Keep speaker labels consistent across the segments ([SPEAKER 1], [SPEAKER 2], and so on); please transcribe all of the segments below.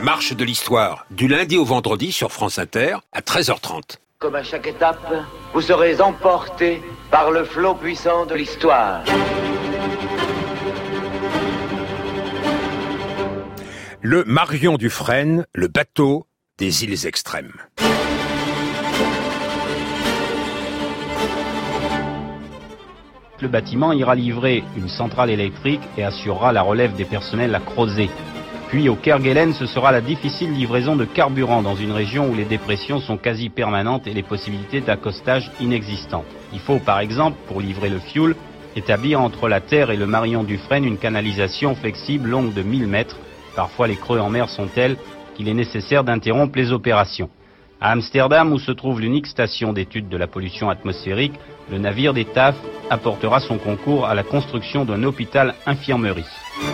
[SPEAKER 1] marche de l'histoire, du lundi au vendredi sur France Inter à 13h30.
[SPEAKER 2] Comme à chaque étape, vous serez emporté par le flot puissant de l'histoire.
[SPEAKER 1] Le Marion Dufresne, le bateau des îles extrêmes.
[SPEAKER 3] Le bâtiment ira livrer une centrale électrique et assurera la relève des personnels à Crozet. Puis au Kerguelen, ce sera la difficile livraison de carburant dans une région où les dépressions sont quasi permanentes et les possibilités d'accostage inexistantes. Il faut par exemple, pour livrer le fioul, établir entre la terre et le Marion Dufresne une canalisation flexible longue de 1000 mètres. Parfois les creux en mer sont tels qu'il est nécessaire d'interrompre les opérations. À Amsterdam, où se trouve l'unique station d'étude de la pollution atmosphérique, le navire des TAF apportera son concours à la construction d'un hôpital-infirmerie.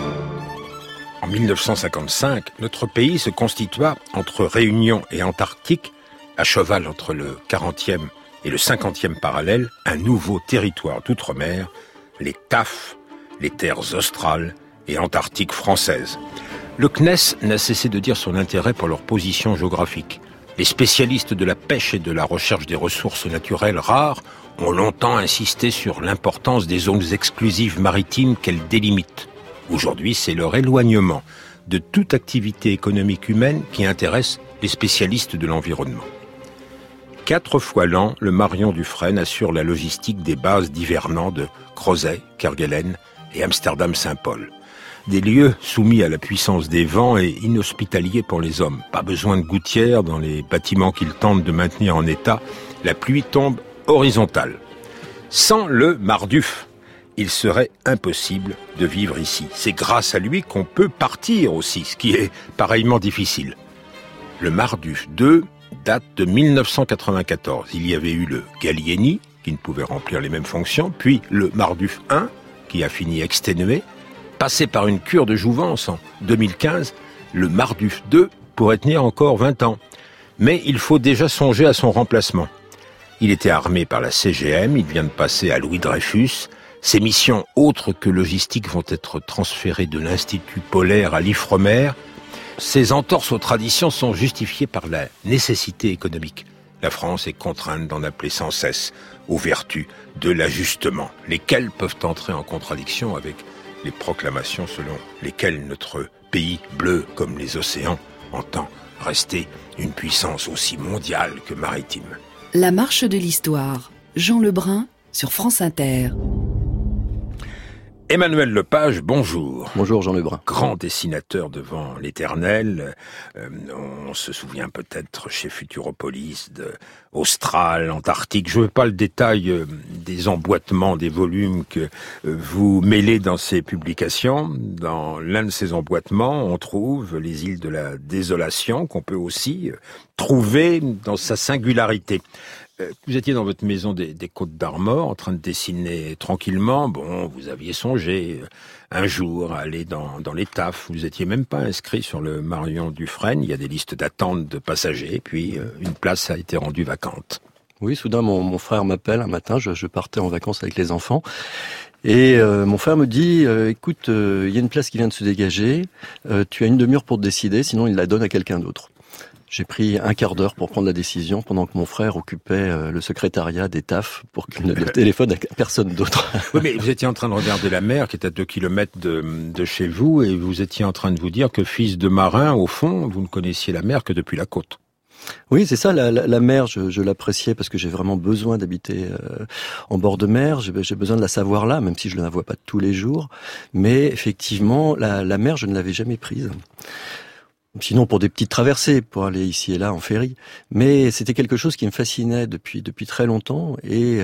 [SPEAKER 1] En 1955, notre pays se constitua entre Réunion et Antarctique, à cheval entre le 40e et le 50e parallèle, un nouveau territoire d'outre-mer, les TAF, les terres australes et antarctiques françaises. Le CNES n'a cessé de dire son intérêt pour leur position géographique. Les spécialistes de la pêche et de la recherche des ressources naturelles rares ont longtemps insisté sur l'importance des zones exclusives maritimes qu'elles délimitent. Aujourd'hui, c'est leur éloignement de toute activité économique humaine qui intéresse les spécialistes de l'environnement. 4 fois l'an, le Marion Dufresne assure la logistique des bases d'hivernant de Crozet, Kerguelen et Amsterdam-Saint-Paul. Des lieux soumis à la puissance des vents et inhospitaliers pour les hommes. Pas besoin de gouttières dans les bâtiments qu'ils tentent de maintenir en état. La pluie tombe horizontale. Sans le Marduf, il serait impossible de vivre ici. C'est grâce à lui qu'on peut partir aussi, ce qui est pareillement difficile. Le Marduf 2 date de 1994. Il y avait eu le Gallieni, qui ne pouvait remplir les mêmes fonctions, puis le Marduf 1, qui a fini exténué. Passé par une cure de jouvence en 2015, le Marduf 2 pourrait tenir encore 20 ans. Mais il faut déjà songer à son remplacement. Il était armé par la CGM, il vient de passer à Louis Dreyfus. Ses missions autres que logistiques vont être transférées de l'Institut polaire à l'Ifremer. Ces entorses aux traditions sont justifiées par la nécessité économique. La France est contrainte d'en appeler sans cesse aux vertus de l'ajustement, lesquelles peuvent entrer en contradiction avec les proclamations selon lesquelles notre pays, bleu comme les océans, entend rester une puissance aussi mondiale que maritime.
[SPEAKER 4] La marche de l'histoire. Jean Lebrun sur France Inter.
[SPEAKER 1] Emmanuel Lepage, bonjour.
[SPEAKER 5] Bonjour Jean Lebrun.
[SPEAKER 1] Grand dessinateur devant l'éternel. On se souvient peut-être chez Futuropolis de Austral, Antarctique. Je ne veux pas le détail des emboîtements, des volumes que vous mêlez dans ces publications. Dans l'un de ces emboîtements, on trouve les îles de la Désolation, qu'on peut aussi trouver dans sa singularité. Vous étiez dans votre maison des Côtes d'Armor, en train de dessiner tranquillement. Bon, vous aviez songé un jour à aller dans les TAF. Vous étiez même pas inscrit sur le Marion Dufresne. Il y a des listes d'attente de passagers. Puis une place a été rendue vacante.
[SPEAKER 5] Oui, soudain, mon frère m'appelle un matin. Je partais en vacances avec les enfants. Et mon frère me dit, écoute, il y a une place qui vient de se dégager. Tu as une demi-heure pour te décider, sinon il la donne à quelqu'un d'autre. J'ai pris un quart d'heure pour prendre la décision pendant que mon frère occupait le secrétariat des TAF pour qu'il ne téléphone à personne d'autre.
[SPEAKER 1] Oui, mais vous étiez en train de regarder la mer qui est à 2 kilomètres de chez vous et vous étiez en train de vous dire que fils de marin, au fond, vous ne connaissiez la mer que depuis la côte.
[SPEAKER 5] Oui, c'est ça, la mer, je l'appréciais parce que j'ai vraiment besoin d'habiter en bord de mer, j'ai besoin de la savoir là, même si je ne la vois pas tous les jours. Mais effectivement, la mer, je ne l'avais jamais prise. Sinon pour des petites traversées, pour aller ici et là en ferry. Mais c'était quelque chose qui me fascinait depuis très longtemps. Et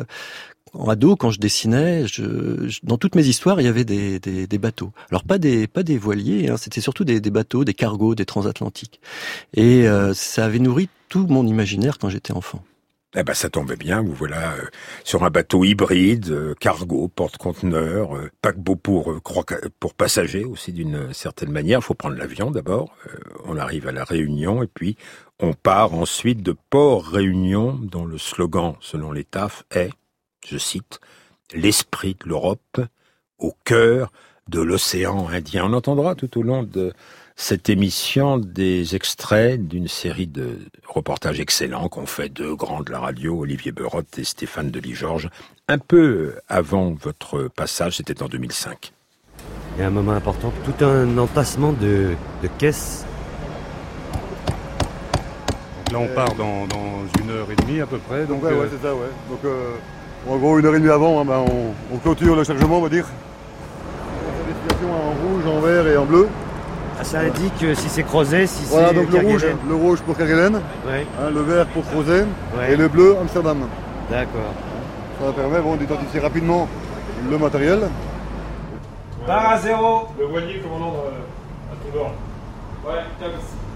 [SPEAKER 5] en ado, quand je dessinais, dans toutes mes histoires, il y avait des bateaux. Alors pas des voiliers, hein, c'était surtout des bateaux, des cargos, des transatlantiques. Et ça avait nourri tout mon imaginaire quand j'étais enfant.
[SPEAKER 1] Eh ben, ça tombait bien, vous voilà sur un bateau hybride, cargo, porte-conteneurs, paquebot pour passagers aussi d'une certaine manière. Il faut prendre l'avion d'abord, on arrive à la Réunion et puis on part ensuite de Port-Réunion dont le slogan, selon les TAF, est, je cite, « L'esprit de l'Europe au cœur de l'océan Indien. On entendra tout au long de cette émission des extraits d'une série de reportages excellents qu'ont fait deux grands de la radio, Olivier Berotte et Stéphane Delis-Georges, un peu avant votre passage, c'était en 2005.
[SPEAKER 6] Il y a un moment important, tout un entassement de caisses.
[SPEAKER 7] Donc là, on part dans 1h30 à peu près. Donc,
[SPEAKER 8] ouais, c'est ça, ouais. Donc, en gros, 1h30 avant, on clôture le chargement, on va dire. La destination en rouge, en vert et en bleu.
[SPEAKER 6] Ah, ça indique si c'est Crozet, si
[SPEAKER 8] voilà,
[SPEAKER 6] c'est
[SPEAKER 8] donc le rouge pour Kerguelen,
[SPEAKER 6] ouais.
[SPEAKER 8] Le vert pour Crozet,
[SPEAKER 6] ouais.
[SPEAKER 8] Et le bleu Amsterdam.
[SPEAKER 6] D'accord.
[SPEAKER 8] Ça permet d'identifier rapidement le matériel.
[SPEAKER 9] Barre à 0.
[SPEAKER 7] Le voilier commandant à tout bord.
[SPEAKER 9] Ouais, top.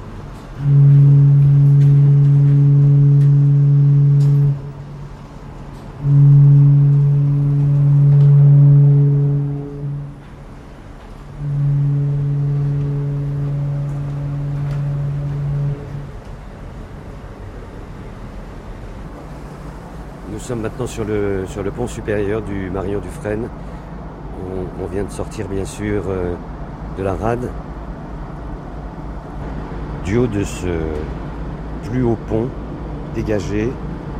[SPEAKER 6] Nous sommes maintenant sur le pont supérieur du Marion Dufresne. On vient de sortir bien sûr de la rade. Du haut de ce plus haut pont dégagé,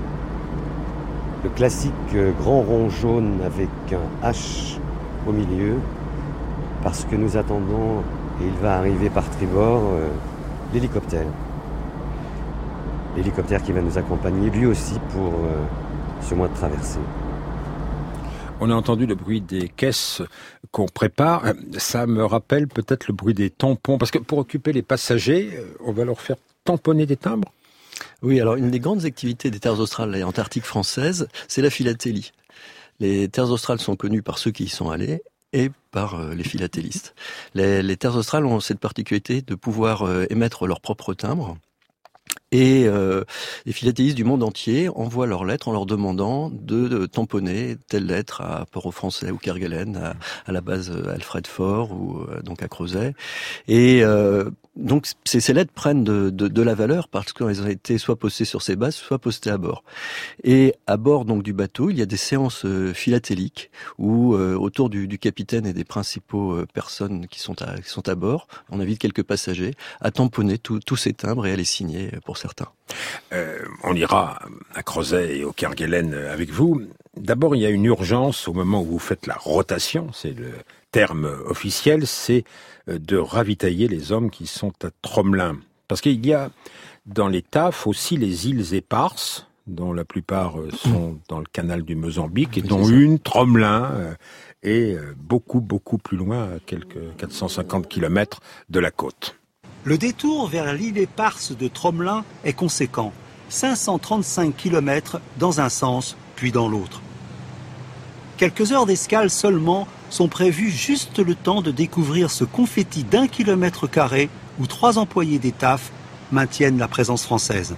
[SPEAKER 6] le classique grand rond jaune avec un H au milieu, parce que nous attendons, et il va arriver par tribord, l'hélicoptère. L'hélicoptère qui va nous accompagner lui aussi pour ce mois de traversée.
[SPEAKER 1] On a entendu le bruit des caisses qu'on prépare. Ça me rappelle peut-être le bruit des tampons, parce que pour occuper les passagers, on va leur faire tamponner des timbres.
[SPEAKER 5] Oui, alors une des grandes activités des terres australes et antarctiques françaises, c'est la philatélie. Les terres australes sont connues par ceux qui y sont allés et par les philatélistes. Les terres australes ont cette particularité de pouvoir émettre leur propre timbre. Et les philatélistes du monde entier envoient leurs lettres en leur demandant de tamponner telle lettre à Port-au-Français ou Kerguelen, à la base Alfred Fort ou donc à Crozet. Et donc ces lettres prennent de la valeur parce qu'elles ont été soit postées sur ces bases, soit postées à bord. Et à bord donc du bateau, il y a des séances philatéliques où autour du capitaine et des principaux personnes qui sont à bord, on invite quelques passagers à tamponner tous ces timbres et à les signer pour certains.
[SPEAKER 1] On ira à Crozet et au Kerguelen avec vous. D'abord, il y a une urgence au moment où vous faites la rotation, c'est le terme officiel, c'est de ravitailler les hommes qui sont à Tromelin. Parce qu'il y a dans les TAF aussi les îles éparses, dont la plupart sont dans le canal du Mozambique, et dont une, Tromelin, est beaucoup plus loin, à quelques 450 km de la côte.
[SPEAKER 10] Le détour vers l'île éparse de Tromelin est conséquent, 535 km dans un sens, puis dans l'autre. Quelques heures d'escale seulement sont prévues juste le temps de découvrir ce confetti d'1 km carré où 3 employés des TAF maintiennent la présence française.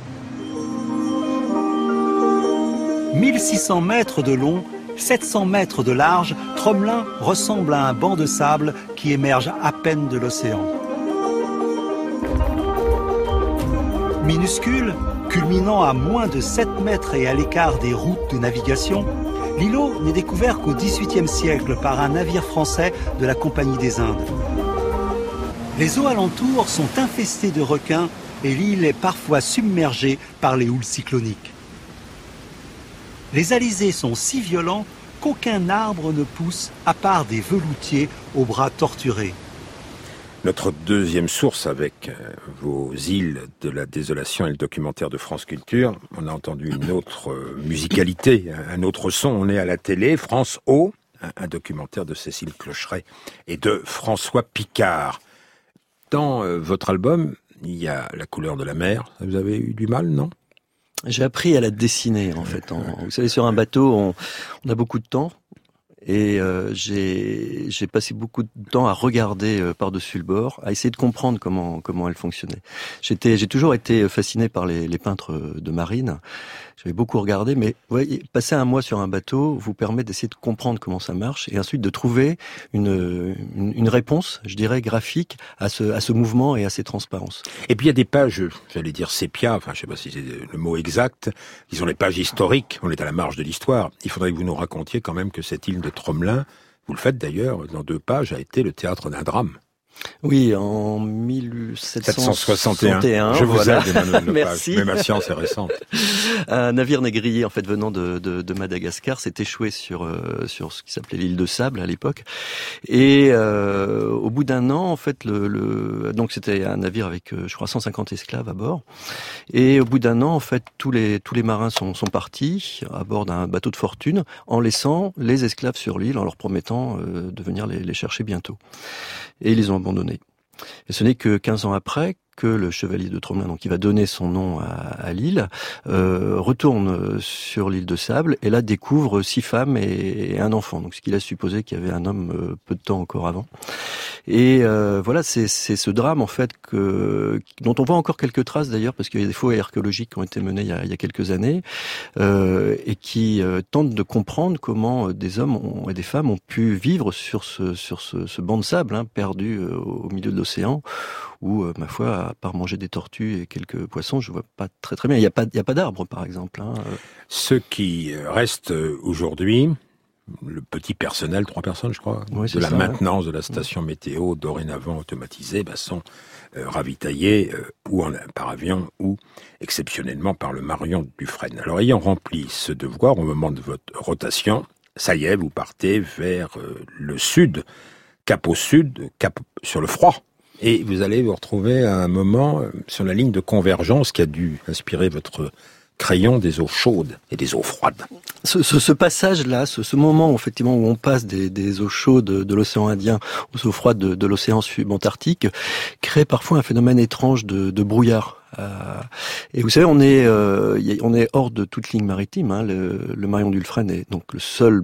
[SPEAKER 10] 1600 mètres de long, 700 mètres de large, Tromelin ressemble à un banc de sable qui émerge à peine de l'océan. Minuscule, culminant à moins de 7 mètres et à l'écart des routes de navigation, l'îlot n'est découvert qu'au XVIIIe siècle par un navire français de la Compagnie des Indes. Les eaux alentours sont infestées de requins et l'île est parfois submergée par les houles cycloniques. Les alizés sont si violents qu'aucun arbre ne pousse à part des veloutiers aux bras torturés.
[SPEAKER 1] Notre deuxième source avec vos îles de la désolation et le documentaire de France Culture, on a entendu une autre musicalité, un autre son. On est à la télé, France O, un documentaire de Cécile Clocheret et de François Picard. Dans votre album, il y a la couleur de la mer. Vous avez eu du mal, non ?
[SPEAKER 5] J'ai appris à la dessiner, en fait. Vous savez, sur un bateau, on a beaucoup de temps. Et j'ai passé beaucoup de temps à regarder par-dessus le bord, à essayer de comprendre comment elle fonctionnait. J'ai toujours été fasciné par les peintres de marine. J'avais beaucoup regardé, mais ouais, passer un mois sur un bateau vous permet d'essayer de comprendre comment ça marche et ensuite de trouver une réponse, je dirais, graphique à ce mouvement et à ces transparences.
[SPEAKER 1] Et puis il y a des pages, j'allais dire sépia, enfin je sais pas si c'est le mot exact, qui sont les pages historiques, on est à la marge de l'histoire. Il faudrait que vous nous racontiez quand même que cette île de Tromelin, vous le faites d'ailleurs dans 2 pages, a été le théâtre d'un drame.
[SPEAKER 5] Oui, en 1761.
[SPEAKER 1] Je vous aide,
[SPEAKER 5] Merci.
[SPEAKER 1] Mais ma science est récente.
[SPEAKER 5] Un navire négrier, en fait, venant de Madagascar, s'est échoué sur ce qui s'appelait l'île de Sable à l'époque. Et au bout d'un an, en fait, donc c'était un navire avec, je crois, 150 esclaves à bord. Et au bout d'un an, en fait, tous les marins sont partis à bord d'un bateau de fortune, en laissant les esclaves sur l'île, en leur promettant de venir les chercher bientôt. Et ils les ont abandonnés. Et ce n'est que 15 ans après que le chevalier de Tromelin, donc qui va donner son nom à l'île, retourne sur l'île de Sable et là découvre 6 femmes et un enfant. Donc ce qu'il a supposé qu'il y avait un homme peu de temps encore avant. Et voilà, c'est ce drame en fait dont on voit encore quelques traces d'ailleurs, parce qu'il y a des fouilles archéologiques qui ont été menées il y a quelques années et qui tentent de comprendre comment des hommes et des femmes ont pu vivre sur ce banc de sable perdu au milieu de l'océan, où ma foi, à part manger des tortues et quelques poissons, je vois pas très bien. Il y a pas d'arbres par exemple.
[SPEAKER 1] Ce qui reste aujourd'hui, le petit personnel, 3 personnes je crois,
[SPEAKER 5] oui,
[SPEAKER 1] de la maintenance de la station météo dorénavant automatisée, sont ravitaillés ou par avion ou exceptionnellement par le Marion Dufresne. Alors ayant rempli ce devoir au moment de votre rotation, ça y est, vous partez vers le sud, cap au sud, cap sur le froid. Et vous allez vous retrouver à un moment sur la ligne de convergence qui a dû inspirer votre crayon des eaux chaudes et des eaux froides.
[SPEAKER 5] Ce passage-là, ce moment effectivement où on passe des eaux chaudes de l'océan Indien aux eaux froides de l'océan subantarctique crée parfois un phénomène étrange de brouillard. Et vous savez, on est hors de toute ligne maritime. Le Marion Dufresne est donc le seul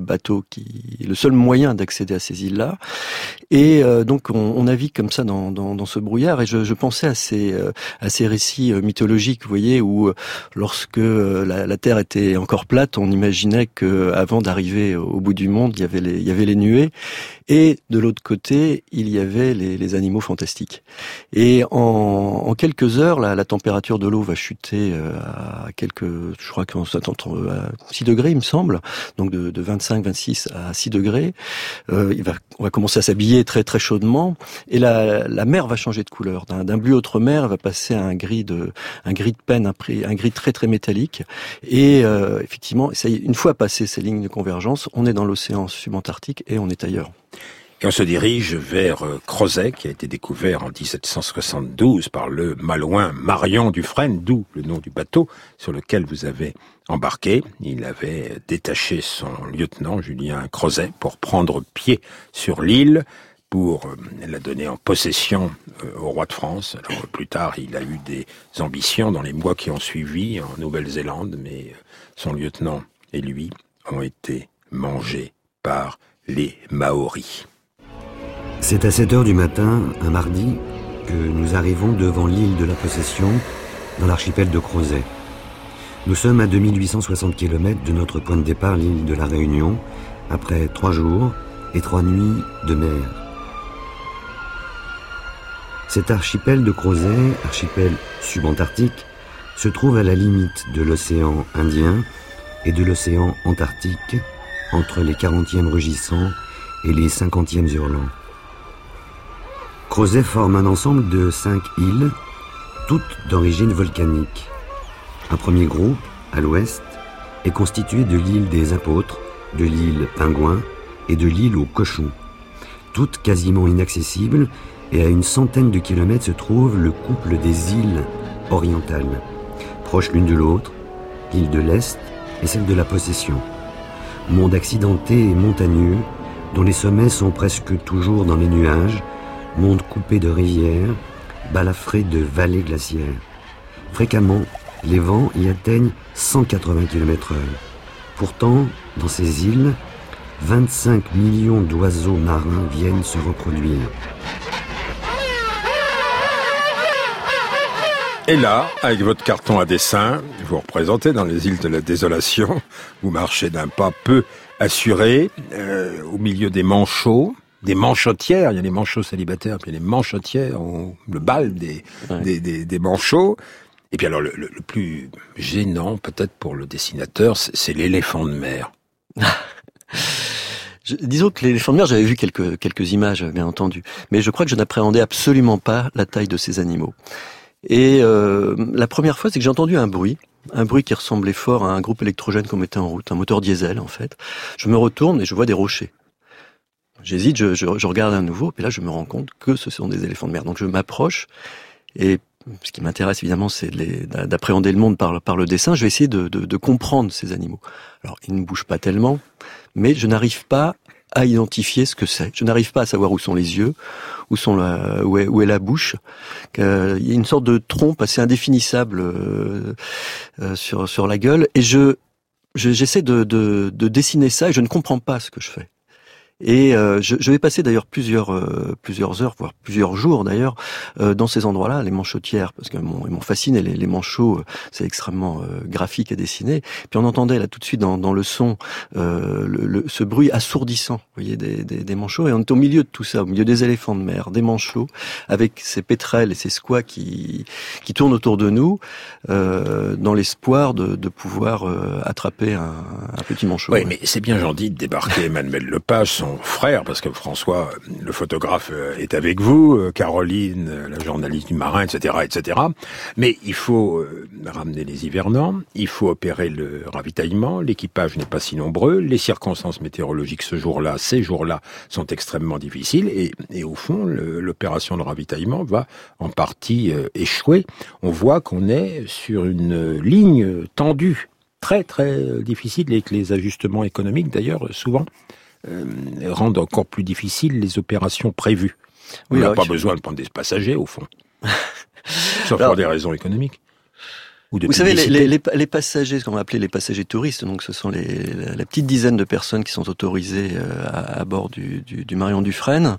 [SPEAKER 5] moyen d'accéder à ces îles-là. Et donc on navigue comme ça dans ce brouillard. Et je pensais à ces récits mythologiques, vous voyez, où lorsque la Terre était encore plate, on imaginait que avant d'arriver au bout du monde, il y avait les nuées. Et de l'autre côté, il y avait les animaux fantastiques. Et en quelques heures, la température de l'eau va chuter à je crois qu'on s'attend à 6 degrés, il me semble. Donc de 25, 26 à 6 degrés. On va commencer à s'habiller très très chaudement. Et la mer va changer de couleur. D'un bleu outremer, elle va passer à un gris de peine, un gris très très métallique. Et effectivement, ça y est, une fois passé ces lignes de convergence, on est dans l'océan subantarctique et on est ailleurs.
[SPEAKER 1] Et on se dirige vers Crozet, qui a été découvert en 1772 par le malouin Marion Dufresne, d'où le nom du bateau sur lequel vous avez embarqué. Il avait détaché son lieutenant, Julien Crozet, pour prendre pied sur l'île, pour la donner en possession au roi de France. Alors plus tard, il a eu des ambitions dans les mois qui ont suivi en Nouvelle-Zélande, mais son lieutenant et lui ont été mangés par les Maoris.
[SPEAKER 6] C'est à 7h du matin, un mardi, que nous arrivons devant l'île de la Possession, dans l'archipel de Crozet. Nous sommes à 2860 km de notre point de départ, l'île de la Réunion, après 3 jours et 3 nuits de mer. Cet archipel de Crozet, archipel subantarctique, se trouve à la limite de l'océan Indien et de l'océan Antarctique, entre les 40e rugissants et les 50e hurlants. Crozet forme un ensemble de 5 îles, toutes d'origine volcanique. Un premier groupe, à l'ouest, est constitué de l'île des Apôtres, de l'île Pingouin et de l'île aux Cochons. Toutes quasiment inaccessibles, et à une centaine de kilomètres se trouve le couple des îles orientales, proches l'une de l'autre, l'île de l'Est et celle de la Possession. Monde accidenté et montagneux, dont les sommets sont presque toujours dans les nuages, monde coupé de rivières, balafré de vallées glaciaires. Fréquemment, les vents y atteignent 180 km/h. Pourtant, dans ces îles, 25 millions d'oiseaux marins viennent se reproduire.
[SPEAKER 1] Et là, avec votre carton à dessin, vous représentez dans les îles de la Désolation, vous marchez d'un pas peu assuré, au milieu des manchots, des manchotières, il y a les manchots célibataires, puis il y a les manchotières, le bal des manchots. Et puis alors, le plus gênant, peut-être pour le dessinateur, c'est l'éléphant de mer.
[SPEAKER 5] Disons que l'éléphant de mer, j'avais vu quelques images, bien entendu, mais je crois que je n'appréhendais absolument pas la taille de ces animaux. Et la première fois, c'est que j'ai entendu un bruit qui ressemblait fort à un groupe électrogène qu'on mettait en route, un moteur diesel en fait. Je me retourne et je vois des rochers. J'hésite, je regarde à nouveau, et là je me rends compte que ce sont des éléphants de mer. Donc je m'approche, et ce qui m'intéresse évidemment, c'est d'appréhender le monde par le dessin. Je vais essayer de comprendre ces animaux. Alors ils ne bougent pas tellement, mais je n'arrive pas à identifier ce que c'est. Je n'arrive pas à savoir où sont les yeux, où est la bouche. Il y a une sorte de trompe assez indéfinissable sur la gueule, et j'essaie de dessiner ça, et je ne comprends pas ce que je fais. Et je vais passer d'ailleurs plusieurs heures, voire plusieurs jours d'ailleurs, dans ces endroits-là, les manchotières, parce que m'ont fasciné les manchots, c'est extrêmement graphique à dessiner. Puis on entendait là tout de suite dans le son ce bruit assourdissant, vous voyez, des manchots, et on est au milieu de tout ça, au milieu des éléphants de mer, des manchots, avec ces pétrels et ces squats qui tournent autour de nous, dans l'espoir de pouvoir attraper un petit manchot.
[SPEAKER 1] Oui, mais c'est bien gentil de débarquer Emmanuel Lepage, son frère, parce que François, le photographe, est avec vous, Caroline, la journaliste du Marin, etc., etc. Mais il faut ramener les hivernants, il faut opérer le ravitaillement, l'équipage n'est pas si nombreux, les circonstances météorologiques ces jours-là sont extrêmement difficiles, et au fond, l'opération de ravitaillement va en partie échouer. On voit qu'on est sur une ligne tendue, très très difficile, et que les ajustements économiques, d'ailleurs, souvent, rendent encore plus difficiles les opérations prévues. On n'a pas besoin de prendre des passagers, au fond. Sauf pour des raisons économiques.
[SPEAKER 5] Vous savez, les passagers, ce qu'on va appeler les passagers touristes, donc ce sont la petite dizaine de personnes qui sont autorisées à bord du Marion Dufresne,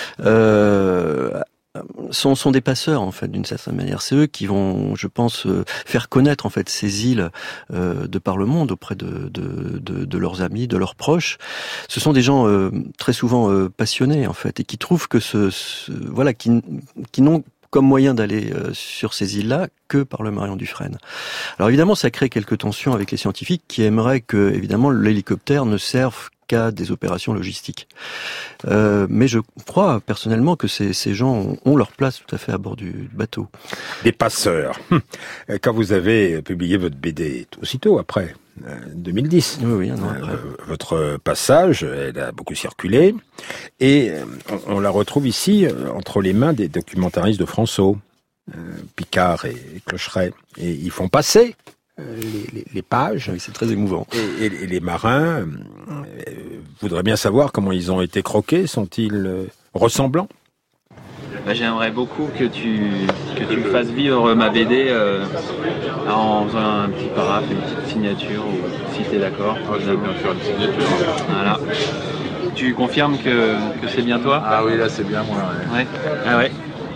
[SPEAKER 5] sont des passeurs en fait, d'une certaine manière. C'est eux qui vont, je pense, faire connaître en fait ces îles de par le monde auprès de leurs amis, de leurs proches. Ce sont des gens très souvent passionnés en fait, et qui trouvent que qui n'ont comme moyen d'aller sur ces îles-là que par le Marion Dufresne. Alors évidemment, ça crée quelques tensions avec les scientifiques qui aimeraient que, évidemment, l'hélicoptère ne serve qu'à des opérations logistiques. Mais je crois personnellement que ces gens ont leur place tout à fait à bord du bateau.
[SPEAKER 1] Des passeurs. Quand vous avez publié votre BD, aussitôt après, 2010.
[SPEAKER 5] Oui, un an après.
[SPEAKER 1] Votre passage, elle a beaucoup circulé, et on la retrouve ici entre les mains des documentaristes de François, Picard et Clocheret, et ils font passer les pages.
[SPEAKER 5] Oui, c'est très émouvant.
[SPEAKER 1] Et les marins voudraient bien savoir comment ils ont été croqués. Sont-ils ressemblants ?
[SPEAKER 11] J'aimerais beaucoup que tu fasses vivre ma BD en faisant un petit paraphe, une petite signature, ou si tu es d'accord.
[SPEAKER 12] Je vais bien faire une signature.
[SPEAKER 11] Voilà. Tu confirmes que c'est bien toi ?
[SPEAKER 12] Ah oui, là c'est bien moi.
[SPEAKER 11] Ouais. Ah ouais.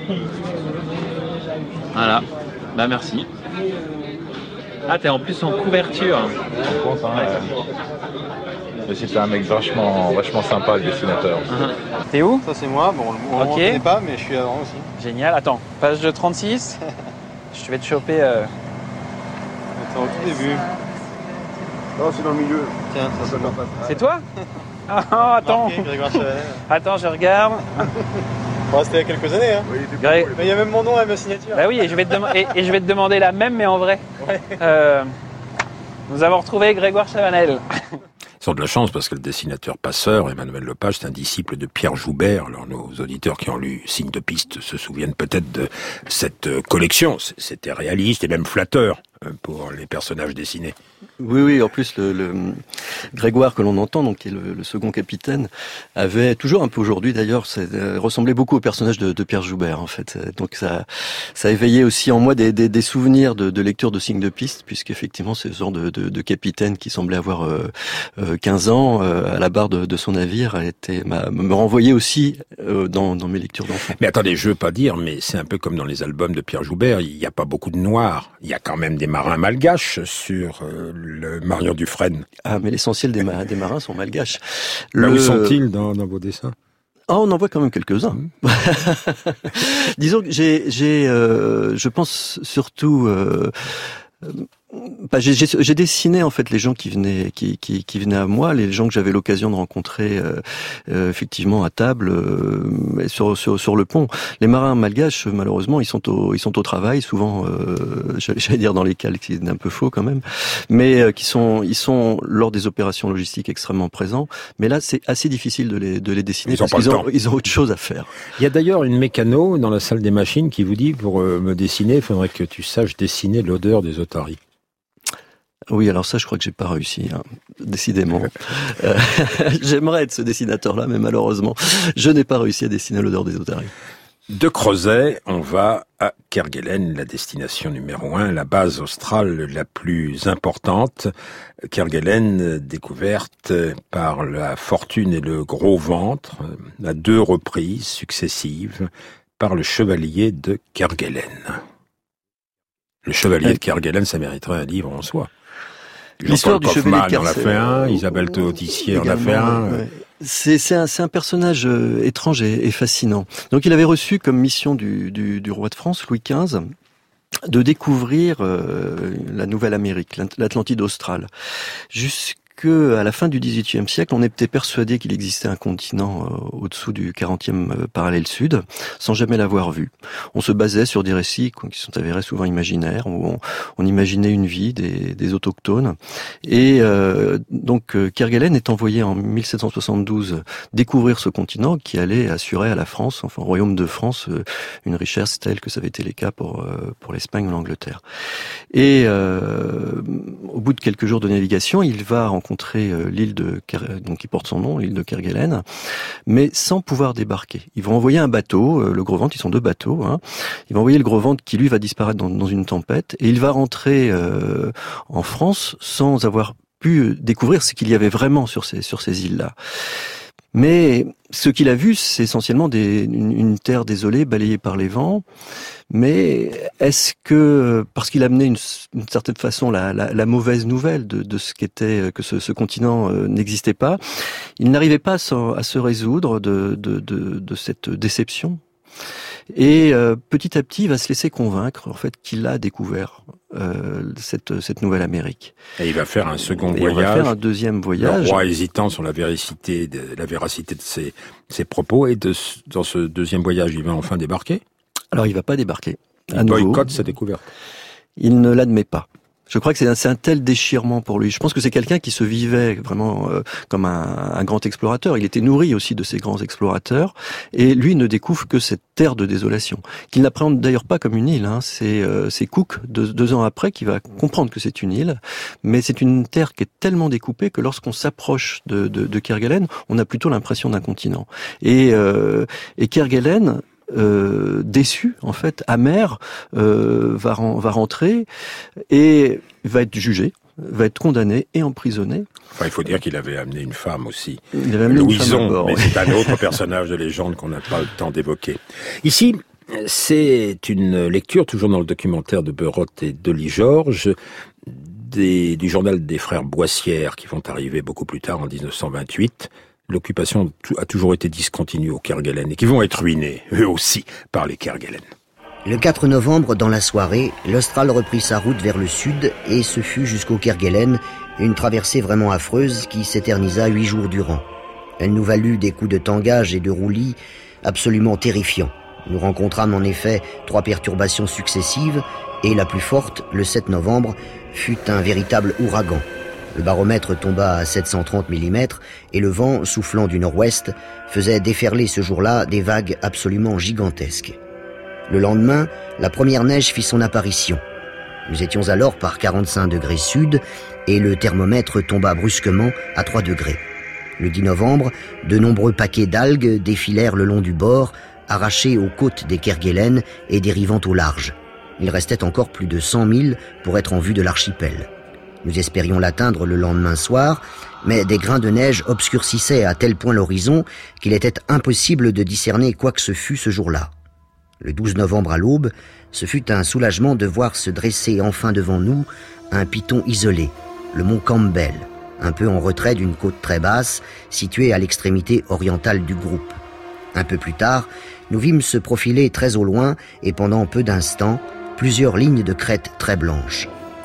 [SPEAKER 11] Voilà. Merci. Ah, t'es en plus en couverture.
[SPEAKER 12] Je pense, hein. Mais c'était un mec vachement sympa, le dessinateur.
[SPEAKER 11] T'es où ?
[SPEAKER 13] Ça c'est moi, bon, on ne connaît pas, mais je suis avant aussi.
[SPEAKER 11] Génial, attends, page 36. Je vais te choper.
[SPEAKER 13] Attends, au tout début.
[SPEAKER 8] Non, c'est dans le milieu.
[SPEAKER 13] Tiens, ça se passe.
[SPEAKER 11] C'est toi ? Ah, attends. Attends, je regarde.
[SPEAKER 13] Bon, c'était il y a quelques années, hein.
[SPEAKER 1] Oui,
[SPEAKER 13] mais il y a même mon nom et ma signature.
[SPEAKER 11] Bah oui, et je vais te demander la même, mais en vrai. Ouais. Nous avons retrouvé Grégoire Chavanel.
[SPEAKER 1] Ils ont de la chance parce que le dessinateur passeur, Emmanuel Lepage, c'est un disciple de Pierre Joubert. Alors nos auditeurs qui ont lu Signe de piste se souviennent peut-être de cette collection. C'était réaliste et même flatteur pour les personnages dessinés.
[SPEAKER 5] Oui, en plus le Grégoire que l'on entend, donc qui est le second capitaine, avait toujours un peu aujourd'hui d'ailleurs, ressemblait beaucoup au personnage de Pierre Joubert en fait. Donc ça éveillait aussi en moi des souvenirs de lecture de Signes de piste, puisqu'effectivement c'est ce genre de capitaine qui semblait avoir 15 ans à la barre de son navire, me renvoyait aussi dans mes lectures d'enfants.
[SPEAKER 1] Mais attendez, je veux pas dire, mais c'est un peu comme dans les albums de Pierre Joubert, il n'y a pas beaucoup de noirs. Il y a quand même des marins malgaches sur le Marion Dufresne.
[SPEAKER 5] Ah, mais l'essentiel des marins sont malgaches.
[SPEAKER 1] Où sont-ils dans vos dessins ?
[SPEAKER 5] Ah, on en voit quand même quelques-uns. Disons que je pense surtout J'ai dessiné en fait les gens qui venaient à moi, les gens que j'avais l'occasion de rencontrer effectivement à table sur le pont. Les marins malgaches, malheureusement, ils sont au travail, souvent j'allais dire dans les cales, c'est un peu faux quand même, mais ils sont lors des opérations logistiques extrêmement présents. Mais là, c'est assez difficile de les dessiner parce qu'ils ont autre chose à faire.
[SPEAKER 1] Il y a d'ailleurs une mécano dans la salle des machines qui vous dit pour me dessiner, il faudrait que tu saches dessiner l'odeur des otaries.
[SPEAKER 5] Oui, alors ça, je crois que j'ai pas réussi, hein, décidément. J'aimerais être ce dessinateur-là, mais malheureusement, je n'ai pas réussi à dessiner l'odeur des otaries.
[SPEAKER 1] De Crozet, on va à Kerguelen, la destination numéro 1, la base australe la plus importante. Kerguelen, découverte par la fortune et le gros ventre, à 2 reprises successives, par le chevalier de Kerguelen. Le chevalier de Kerguelen, ça mériterait un livre en soi.
[SPEAKER 5] L'histoire du chevalier de
[SPEAKER 1] Kerguelen en a fait un, Isabelle Théautissier en a fait un.
[SPEAKER 5] Ouais. C'est un personnage étrange et fascinant. Donc il avait reçu comme mission du roi de France, Louis XV, de découvrir la Nouvelle-Amérique, l'Atlantide australe. À la fin du XVIIIe siècle, on était persuadé qu'il existait un continent au-dessous du 40e parallèle sud, sans jamais l'avoir vu. On se basait sur des récits qui sont avérés souvent imaginaires, où on imaginait une vie des autochtones. Et donc Kerguelen est envoyé en 1772 découvrir ce continent qui allait assurer à la France, enfin au royaume de France, une richesse telle que ça avait été le cas pour l'Espagne ou l'Angleterre. Et au bout de quelques jours de navigation, il va rencontrer l'île donc qui porte son nom, l'île de Kerguelen, mais sans pouvoir débarquer. Ils vont envoyer un bateau, le Gros Ventre, ils sont 2 bateaux, hein. Ils vont envoyer le Gros Ventre qui lui va disparaître dans une tempête, et il va rentrer en France sans avoir pu découvrir ce qu'il y avait vraiment sur ces îles-là. Mais ce qu'il a vu, c'est essentiellement une terre désolée, balayée par les vents. Mais est-ce que, parce qu'il amenait d'une certaine façon la mauvaise nouvelle de ce qu'était, que ce continent n'existait pas, il n'arrivait pas à se résoudre de cette déception. Et petit à petit, il va se laisser convaincre en fait qu'il a découvert cette nouvelle Amérique.
[SPEAKER 1] Et il va faire un second voyage.
[SPEAKER 5] Il va faire un deuxième voyage.
[SPEAKER 1] Le roi hésitant sur la véracité de ses propos, et dans ce deuxième voyage, il va enfin débarquer.
[SPEAKER 5] Alors il va pas débarquer.
[SPEAKER 1] Il boycotte sa découverte.
[SPEAKER 5] Il ne l'admet pas. Je crois que c'est un tel déchirement pour lui. Je pense que c'est quelqu'un qui se vivait vraiment comme un grand explorateur. Il était nourri aussi de ces grands explorateurs. Et lui ne découvre que cette terre de désolation, qu'il n'appréhende d'ailleurs pas comme une île. Hein. C'est Cook, 2 ans après, qui va comprendre que c'est une île. Mais c'est une terre qui est tellement découpée que lorsqu'on s'approche de Kerguelen, on a plutôt l'impression d'un continent. Et Kerguelen, déçu, en fait, amer, va rentrer et va être jugé, va être condamné et emprisonné.
[SPEAKER 1] Enfin, il faut dire qu'il avait amené une femme aussi.
[SPEAKER 5] Il avait amené
[SPEAKER 1] Louison,
[SPEAKER 5] une femme à bord,
[SPEAKER 1] mais
[SPEAKER 5] oui.
[SPEAKER 1] c'est un autre personnage de légende qu'on n'a pas le temps d'évoquer. Ici, c'est une lecture, toujours dans le documentaire de Beurotte et Delis-Georges, du journal des frères Boissière, qui vont arriver beaucoup plus tard, en 1928. L'occupation a toujours été discontinue au Kerguelen et qui vont être ruinés, eux aussi, par les Kerguelen.
[SPEAKER 14] Le 4 novembre, dans la soirée, l'Austral reprit sa route vers le sud et ce fut jusqu'au Kerguelen, une traversée vraiment affreuse qui s'éternisa 8 jours durant. Elle nous valut des coups de tangage et de roulis absolument terrifiants. Nous rencontrâmes en effet 3 perturbations successives et la plus forte, le 7 novembre, fut un véritable ouragan. Le baromètre tomba à 730 mm et le vent, soufflant du nord-ouest, faisait déferler ce jour-là des vagues absolument gigantesques. Le lendemain, la première neige fit son apparition. Nous étions alors par 45 degrés sud et le thermomètre tomba brusquement à 3 degrés. Le 10 novembre, de nombreux paquets d'algues défilèrent le long du bord, arrachés aux côtes des Kerguelen et dérivant au large. Il restait encore plus de 100 000 pour être en vue de l'archipel. Nous espérions l'atteindre le lendemain soir, mais des grains de neige obscurcissaient à tel point l'horizon qu'il était impossible de discerner quoi que ce fût ce jour-là. Le 12 novembre à l'aube, ce fut un soulagement de voir se dresser enfin devant nous un piton isolé, le mont Campbell, un peu en retrait d'une côte très basse, située à l'extrémité orientale du groupe. Un peu plus tard, nous vîmes se profiler très au loin et pendant peu d'instants, plusieurs lignes de crêtes très blanches.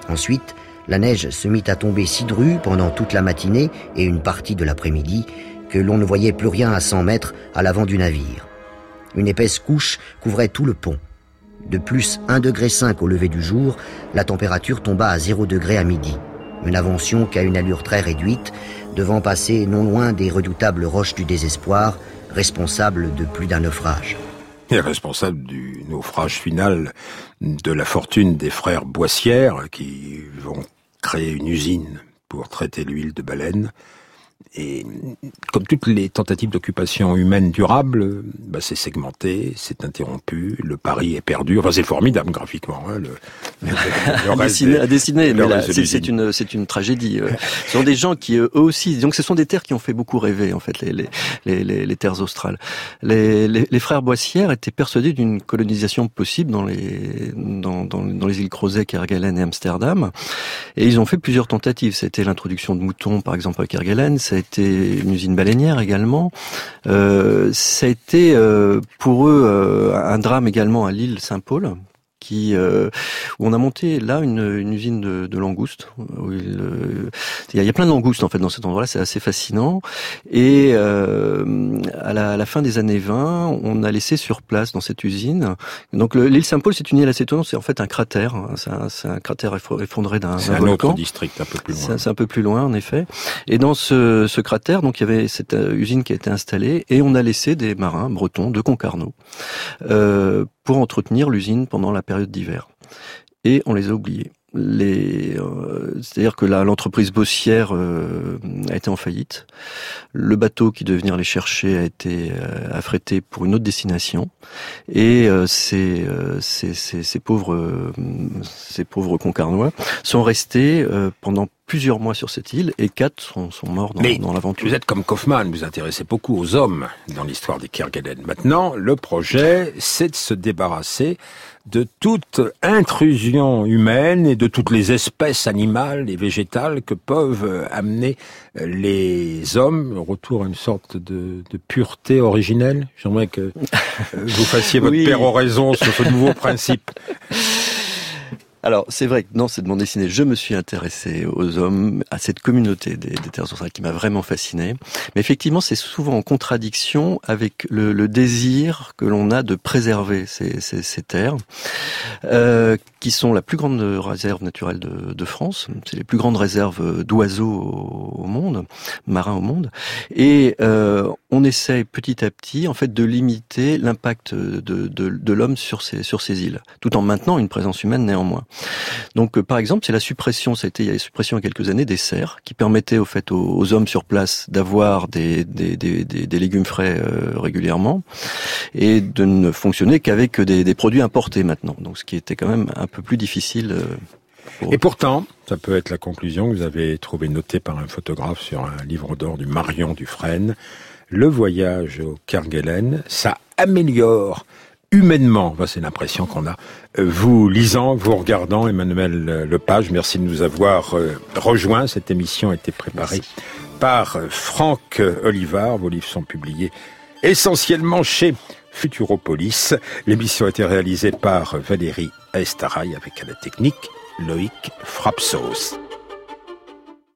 [SPEAKER 14] Ensuite, la neige se mit à tomber si drue pendant toute la matinée et une partie de l'après-midi que l'on ne voyait plus rien à 100 mètres à l'avant du navire. Une épaisse couche couvrait tout le pont. De plus 1,5 degré au lever du jour, la température tomba à 0 degré à midi. Une invention qu'à une allure très réduite, devant passer non loin des redoutables roches du désespoir, responsables de plus d'un naufrage.
[SPEAKER 1] Et responsable du naufrage final de la fortune des frères Boissière, qui vont créer une usine pour traiter l'huile de baleine. Et comme toutes les tentatives d'occupation humaine durable, c'est segmenté, c'est interrompu, le pari est perdu. Enfin, c'est formidable graphiquement.
[SPEAKER 5] À dessiner, mais là, c'est une tragédie. Ce sont des gens qui, eux aussi, donc ce sont des terres qui ont fait beaucoup rêver, en fait, les terres australes. Les frères Boissière étaient persuadés d'une colonisation possible dans les îles Crozet, Kerguelen et Amsterdam. Et ils ont fait plusieurs tentatives. C'était l'introduction de moutons, par exemple, à Kerguelen. Ça a été une usine baleinière également. Ça a été pour eux un drame également à l'île Saint-Paul, où on a monté là une usine de langoustes. Il y a plein de langoustes en fait dans cet endroit-là, c'est assez fascinant. Et à la fin des années 20, on a laissé sur place dans cette usine. Donc l'île Saint-Paul, c'est une île assez étonnante, c'est en fait un cratère. C'est un cratère effondré d'un volcan.
[SPEAKER 1] C'est un autre district un peu plus loin.
[SPEAKER 5] C'est un peu plus loin en effet. Et dans ce cratère, donc il y avait cette usine qui a été installée et on a laissé des marins bretons de Concarneau pour entretenir l'usine pendant la période d'hiver. Et on les a oubliés. C'est-à-dire que l'entreprise Boissière a été en faillite. Le bateau qui devait venir les chercher a été affrété pour une autre destination. Et ces pauvres Concarnois sont restés pendant plusieurs mois sur cette île et 4 sont morts dans l'aventure.
[SPEAKER 1] Vous êtes comme Kaufmann, vous vous intéressez beaucoup aux hommes dans l'histoire des Kerguelen. Maintenant, le projet, c'est de se débarrasser de toute intrusion humaine et de toutes les espèces animales et végétales que peuvent amener les hommes au retour à une sorte de pureté originelle. J'aimerais que vous fassiez votre péroraison sur ce nouveau principe.
[SPEAKER 5] Alors, c'est vrai que dans cette bande dessinée, je me suis intéressé aux hommes, à cette communauté des terres australes qui m'a vraiment fasciné. Mais effectivement, c'est souvent en contradiction avec le désir que l'on a de préserver ces terres, qui sont la plus grande réserve naturelle de France. C'est les plus grandes réserves d'oiseaux au monde, marins au monde. Et on essaie petit à petit, en fait, de limiter l'impact de l'homme sur ces îles, tout en maintenant une présence humaine néanmoins. Donc, par exemple, c'est la suppression, il y a la suppression il y a quelques années des serres, qui permettaient au fait aux hommes sur place d'avoir des légumes frais régulièrement et de ne fonctionner qu'avec des produits importés maintenant. Donc, ce qui était quand même un peu plus difficile.
[SPEAKER 1] Et pourtant, ça peut être la conclusion que vous avez trouvé notée par un photographe sur un livre d'or du Marion Dufresne. Le voyage au Kerguelen, ça améliore humainement, c'est l'impression qu'on a, vous lisant, vous regardant. Emmanuel Lepage, merci de nous avoir rejoints. Cette émission a été préparée par Franck Olivard. Vos livres sont publiés essentiellement chez Futuropolis. L'émission a été réalisée par Valérie Aestaraï avec à la technique Loïc Frapsos.